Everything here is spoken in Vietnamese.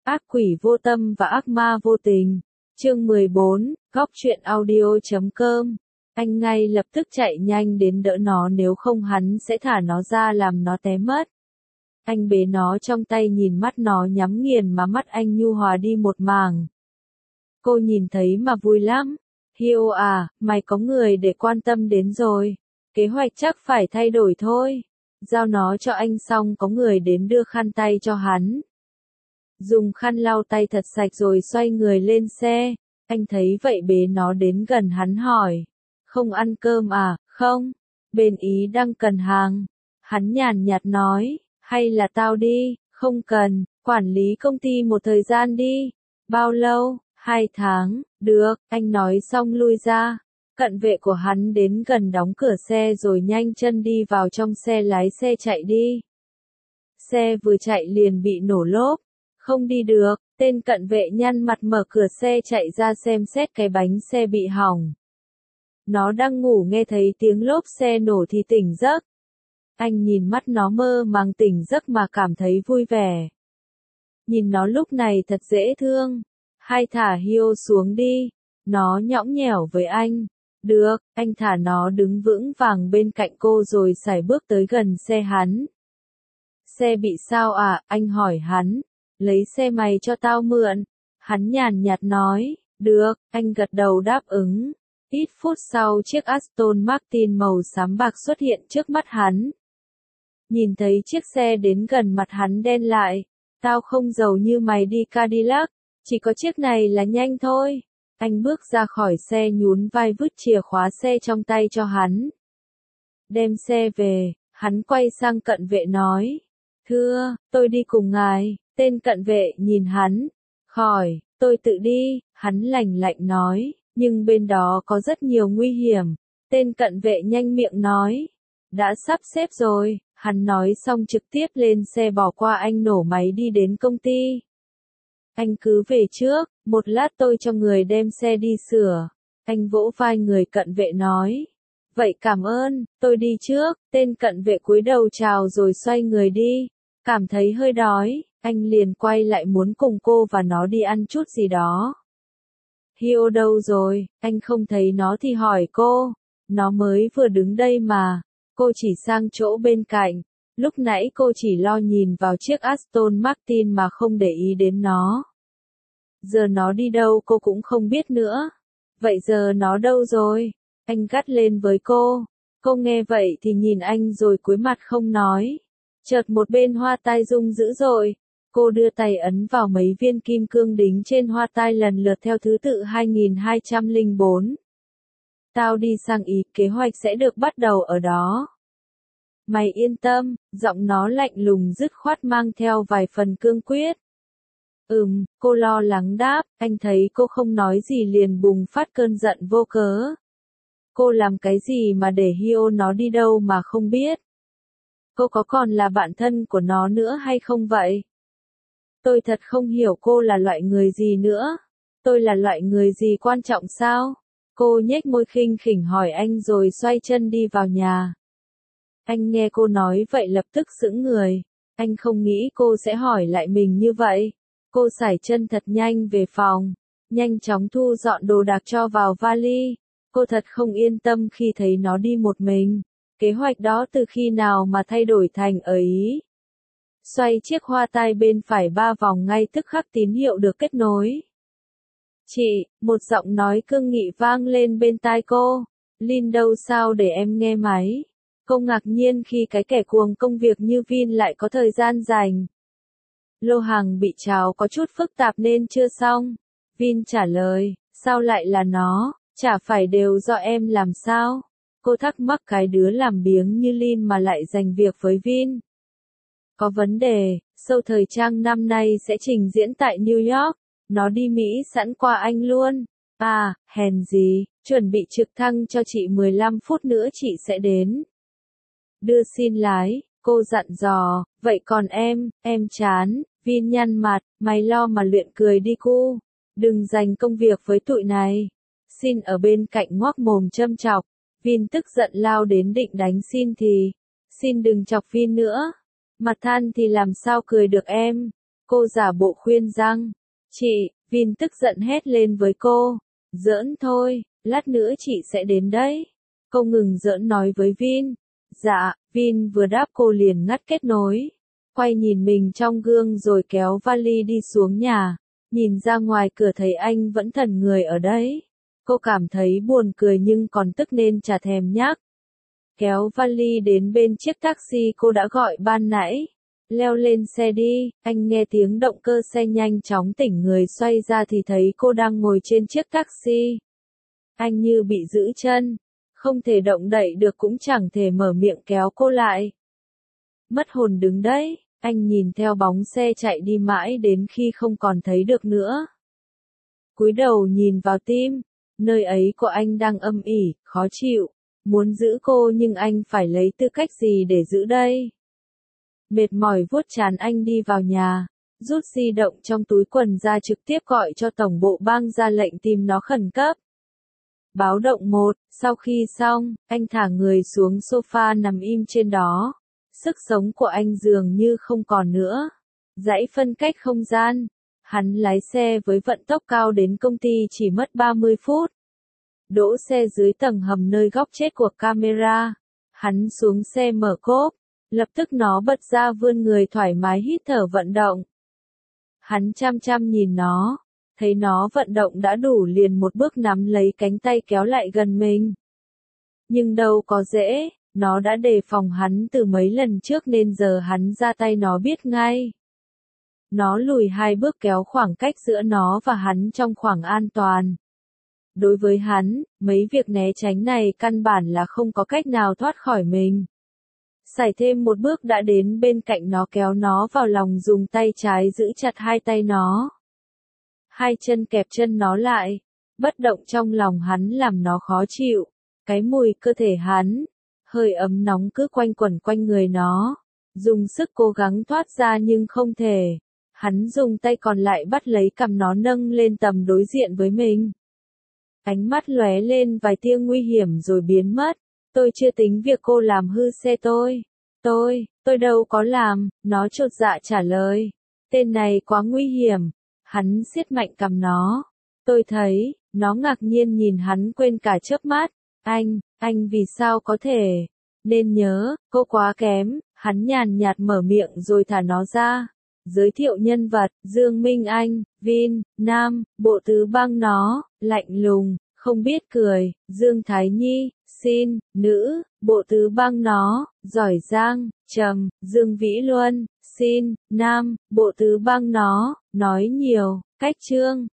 Ác quỷ vô tâm và ác ma vô tình. Chương 14, Góc truyện audio.com. Anh ngay lập tức chạy nhanh đến đỡ nó, nếu không hắn sẽ thả nó ra làm nó té mất. Anh bế nó trong tay, nhìn mắt nó nhắm nghiền mà mắt anh nhu hòa đi một mảng. Cô nhìn thấy mà vui lắm. Hiêu à, mày có người để quan tâm đến rồi. Kế hoạch chắc phải thay đổi thôi. Giao nó cho anh xong có người đến đưa khăn tay cho hắn. Dùng khăn lau tay thật sạch rồi xoay người lên xe. Anh thấy vậy bế nó đến gần hắn hỏi. Không ăn cơm à? Không. Bên Ý đang cần hàng. Hắn nhàn nhạt nói. Hay là tao đi? Không cần. Quản lý công ty một thời gian đi. Bao lâu? 2 tháng. Được. Anh nói xong lui ra. Cận vệ của hắn đến gần đóng cửa xe rồi nhanh chân đi vào trong xe, lái xe chạy đi. Xe vừa chạy liền bị nổ lốp. Không đi được, tên cận vệ nhăn mặt mở cửa xe chạy ra xem xét cái bánh xe bị hỏng. Nó đang ngủ nghe thấy tiếng lốp xe nổ thì tỉnh giấc. Anh nhìn mắt nó mơ màng tỉnh giấc mà cảm thấy vui vẻ. Nhìn nó lúc này thật dễ thương. Hay thả Hiêu xuống đi. Nó nhõng nhẽo với anh. Được, anh thả nó đứng vững vàng bên cạnh cô rồi sải bước tới gần xe hắn. Xe bị sao à? Anh hỏi hắn. Lấy xe mày cho tao mượn. Hắn nhàn nhạt nói. Được, anh gật đầu đáp ứng. Ít phút sau chiếc Aston Martin màu xám bạc xuất hiện trước mắt hắn. Nhìn thấy chiếc xe đến gần mặt hắn đen lại. Tao không giàu như mày đi Cadillac, chỉ có chiếc này là nhanh thôi. Anh bước ra khỏi xe nhún vai vứt chìa khóa xe trong tay cho hắn. Đem xe về, hắn quay sang cận vệ nói. Thưa, tôi đi cùng ngài. Tên cận vệ nhìn hắn. Khỏi, tôi tự đi, hắn lạnh lạnh nói. Nhưng bên đó có rất nhiều nguy hiểm. Tên cận vệ nhanh miệng nói. Đã sắp xếp rồi. Hắn nói xong trực tiếp lên xe bỏ qua anh, nổ máy đi đến công ty. Anh cứ về trước, một lát tôi cho người đem xe đi sửa. Anh vỗ vai người cận vệ nói. Vậy cảm ơn, tôi đi trước. Tên cận vệ cúi đầu chào rồi xoay người đi. Cảm thấy hơi đói, anh liền quay lại muốn cùng cô và nó đi ăn chút gì đó. Hiêu đâu rồi? Anh không thấy nó thì hỏi cô. Nó mới vừa đứng đây mà. Cô chỉ sang chỗ bên cạnh. Lúc nãy cô chỉ lo nhìn vào chiếc Aston Martin mà không để ý đến nó. Giờ nó đi đâu cô cũng không biết nữa. Vậy giờ nó đâu rồi? Anh gắt lên với cô. Cô nghe vậy thì nhìn anh rồi cúi mặt không nói. Chợt một bên hoa tai rung dữ dội. Cô đưa tay ấn vào mấy viên kim cương đính trên hoa tai lần lượt theo thứ tự 2204. Tao đi sang Ý, kế hoạch sẽ được bắt đầu ở đó. Mày yên tâm, giọng nó lạnh lùng dứt khoát mang theo vài phần cương quyết. Cô lo lắng đáp, anh thấy cô không nói gì liền bùng phát cơn giận vô cớ. Cô làm cái gì mà để Hiêu nó đi đâu mà không biết? Cô có còn là bạn thân của nó nữa hay không vậy? Tôi thật không hiểu cô là loại người gì nữa. Tôi là loại người gì quan trọng sao? Cô nhếch môi khinh khỉnh hỏi anh rồi xoay chân đi vào nhà. Anh nghe cô nói vậy lập tức sững người. Anh không nghĩ cô sẽ hỏi lại mình như vậy. Cô sải chân thật nhanh về phòng. Nhanh chóng thu dọn đồ đạc cho vào vali. Cô thật không yên tâm khi thấy nó đi một mình. Kế hoạch đó từ khi nào mà thay đổi thành ở Ý. Xoay chiếc hoa tai bên phải 3 vòng ngay tức khắc tín hiệu được kết nối. Chị, một giọng nói cương nghị vang lên bên tai cô. Lin đâu sao để em nghe máy. Cô ngạc nhiên khi cái kẻ cuồng công việc như Vin lại có thời gian rảnh. Lô hàng bị tráo có chút phức tạp nên chưa xong. Vin trả lời, sao lại là nó, chả phải đều do em làm sao? Cô thắc mắc cái đứa làm biếng như Lin mà lại giành việc với Vin. Có vấn đề, show thời trang năm nay sẽ trình diễn tại New York. Nó đi Mỹ sẵn qua anh luôn. À, hèn gì, chuẩn bị trực thăng cho chị 15 phút nữa chị sẽ đến. Đưa xin lái, cô dặn dò, vậy còn em chán. Vin nhăn mặt, mày lo mà luyện cười đi cu. Đừng dành công việc với tụi này. Xin ở bên cạnh ngoác mồm châm chọc. Vin tức giận lao đến định đánh Xin thì. Xin đừng chọc Vin nữa. Mặt than thì làm sao cười được em. Cô giả bộ khuyên rằng, chị, Vin tức giận hét lên với cô. Giỡn thôi, lát nữa chị sẽ đến đấy. Cô ngừng giỡn nói với Vin. Dạ, Vin vừa đáp cô liền ngắt kết nối. Quay nhìn mình trong gương rồi kéo vali đi xuống nhà. Nhìn ra ngoài cửa thấy anh vẫn thần người ở đấy. Cô cảm thấy buồn cười nhưng còn tức nên chả thèm nhắc. Kéo vali đến bên chiếc taxi cô đã gọi ban nãy. Leo lên xe đi, anh nghe tiếng động cơ xe nhanh chóng tỉnh người xoay ra thì thấy cô đang ngồi trên chiếc taxi. Anh như bị giữ chân, không thể động đậy được cũng chẳng thể mở miệng kéo cô lại. Mất hồn đứng đấy, anh nhìn theo bóng xe chạy đi mãi đến khi không còn thấy được nữa. Cúi đầu nhìn vào tim, nơi ấy của anh đang âm ỉ, khó chịu, muốn giữ cô nhưng anh phải lấy tư cách gì để giữ đây? Mệt mỏi vuốt trán anh đi vào nhà, rút di động trong túi quần ra trực tiếp gọi cho tổng bộ bang ra lệnh tìm nó khẩn cấp. Báo động 1, sau khi xong, anh thả người xuống sofa nằm im trên đó. Sức sống của anh dường như không còn nữa. Dãy phân cách không gian. Hắn lái xe với vận tốc cao đến công ty chỉ mất 30 phút. Đỗ xe dưới tầng hầm nơi góc chết của camera. Hắn xuống xe mở cốp. Lập tức nó bật ra vươn người thoải mái hít thở vận động. Hắn chăm chăm nhìn nó. Thấy nó vận động đã đủ liền một bước nắm lấy cánh tay kéo lại gần mình. Nhưng đâu có dễ, nó đã đề phòng hắn từ mấy lần trước nên giờ hắn ra tay nó biết ngay. Nó lùi 2 bước kéo khoảng cách giữa nó và hắn trong khoảng an toàn. Đối với hắn, mấy việc né tránh này căn bản là không có cách nào thoát khỏi mình. Sải thêm một bước đã đến bên cạnh nó kéo nó vào lòng dùng tay trái giữ chặt hai tay nó. Hai chân kẹp chân nó lại, bất động trong lòng hắn làm nó khó chịu. Cái mùi cơ thể hắn, hơi ấm nóng cứ quanh quẩn quanh người nó. Dùng sức cố gắng thoát ra nhưng không thể. Hắn dùng tay còn lại bắt lấy cằm nó nâng lên tầm đối diện với mình. Ánh mắt lóe lên vài tia nguy hiểm rồi biến mất. Tôi chưa tính việc cô làm hư xe tôi. Tôi đâu có làm, nó chột dạ trả lời. Tên này quá nguy hiểm. Hắn siết mạnh cằm nó. Tôi thấy, nó ngạc nhiên nhìn hắn quên cả chớp mắt. Anh vì sao có thể? Nên nhớ, cô quá kém. Hắn nhàn nhạt mở miệng rồi thả nó ra. Giới thiệu nhân vật, Dương Minh Anh, Vin, Nam, bộ tứ bang nó, lạnh lùng, không biết cười, Dương Thái Nhi, Xin, nữ, bộ tứ bang nó, giỏi giang, trầm, Dương Vĩ Luân, Xin, Nam, bộ tứ bang nó, nói nhiều, cách trương.